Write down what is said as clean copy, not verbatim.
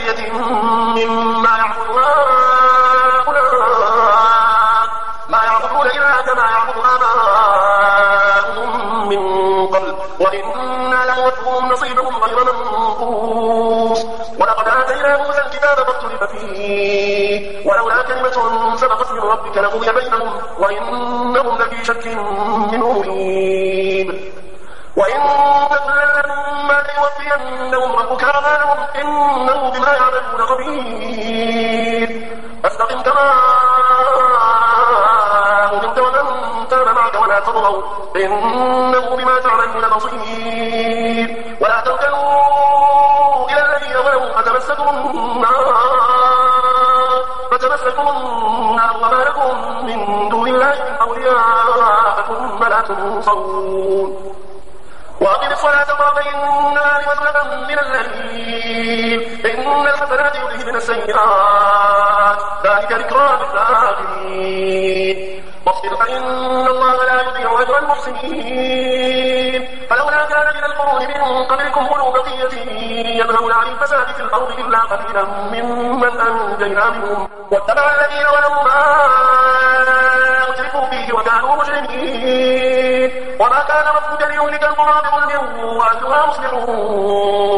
ذرية مما يعبد هؤلاء ما يعبدون إلا كما يعبد آباؤهم من قبل وإنا لموفوهم نصيبهم غير منقوص ولقد آتينا موسى الكتاب فاختلف فيه ولولا كلمة سبقت من ربك لقضي بينهم وإنهم لفي شك منه مريب وإن كلا لما ليوفينهم ربك أعمالهم إنه بما يعملون خبير فاستقم كما أمرت ومن تاب معك ولا تطغوا إنه بما تعملون بصير ولا تركنوا إلى الذين ظلموا فتمسكوا النار وما لكم من دون الله من أولياء ثم لا تنصرون وأقم الصلاة طرفي النهار وزلفا من الليل إن الحسنات يذهبن السيئات ذلك ذكرى للذاكرين واصبر فإن الله لا يضيع أجر المحسنين فلولا كان من القرون من قبلكم أولو بقية ينهون عن الفساد في الأرض إلا قليلا ممن أنجينا منهم واتبع الذين ظلموا ما أترفوا فيه وكانوا مجرمين وما كان ربك ليهلك القرى بظلم وأهلها مصلحون